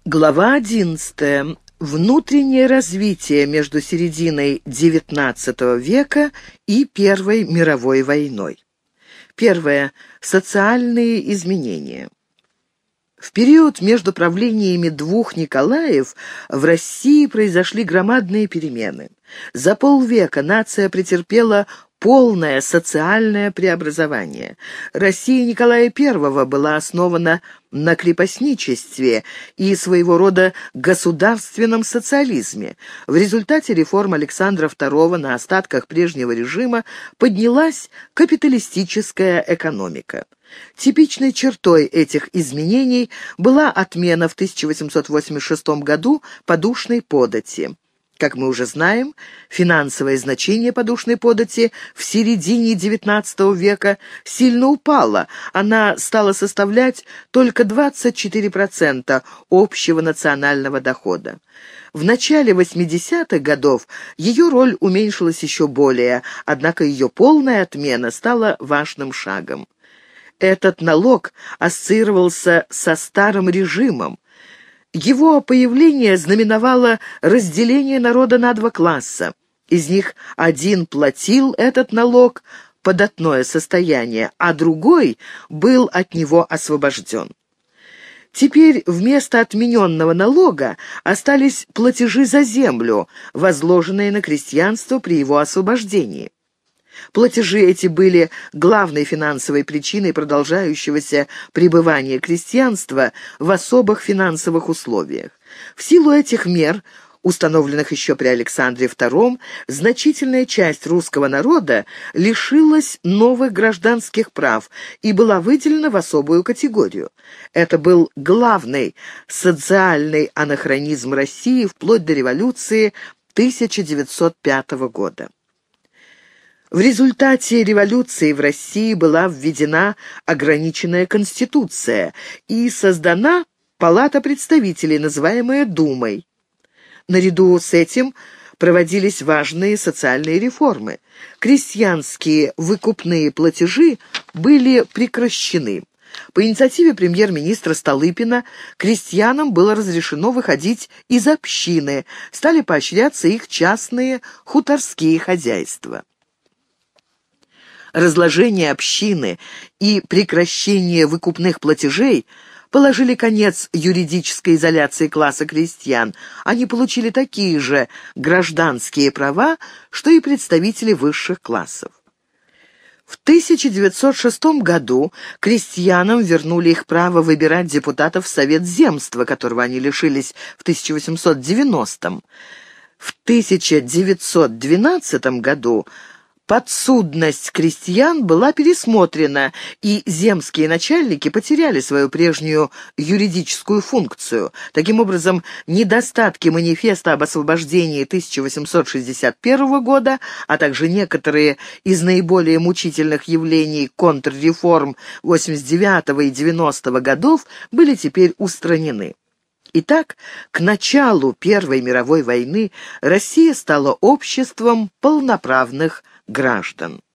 Глава 11. Внутреннее развитие между серединой XIX века и Первой мировой войной. Первое. Социальные изменения. В период между правлениями двух Николаев в России произошли громадные перемены. За полвека нация претерпела полное социальное преобразование. Россия Николая I была основана на крепостничестве и своего рода государственном социализме. В результате реформ Александра II на остатках прежнего режима поднялась капиталистическая экономика. Типичной чертой этих изменений была отмена в 1886 году подушной подати. Как мы уже знаем, финансовое значение подушной подати в середине XIX века сильно упало. Она стала составлять только 24% общего национального дохода. В начале 80-х годов ее роль уменьшилась еще более, однако ее полная отмена стала важным шагом. Этот налог ассоциировался со старым режимом. Его появление знаменовало разделение народа на два класса. Из них один платил этот налог, податное состояние, а другой был от него освобожден. Теперь вместо отмененного налога остались платежи за землю, возложенные на крестьянство при его освобождении. Платежи эти были главной финансовой причиной продолжающегося пребывания крестьянства в особых финансовых условиях. В силу этих мер, установленных еще при Александре II, значительная часть русского народа лишилась новых гражданских прав и была выделена в особую категорию. Это был главный социальный анахронизм России вплоть до революции 1905 года. В результате революции в России была введена ограниченная конституция и создана Палата представителей, называемая Думой. Наряду с этим проводились важные социальные реформы. Крестьянские выкупные платежи были прекращены. По инициативе премьер-министра Столыпина крестьянам было разрешено выходить из общины, стали поощряться их частные хуторские хозяйства. Разложение общины и прекращение выкупных платежей положили конец юридической изоляции класса крестьян. Они получили такие же гражданские права, что и представители высших классов. В 1906 году крестьянам вернули их право выбирать депутатов в Совет земства, которого они лишились в 1890-м. В 1912 году подсудность крестьян была пересмотрена, и земские начальники потеряли свою прежнюю юридическую функцию. Таким образом, недостатки манифеста об освобождении 1861 года, а также некоторые из наиболее мучительных явлений контрреформ 89 и 90 годов были теперь устранены. Итак, к началу Первой мировой войны Россия стала обществом полноправных граждан.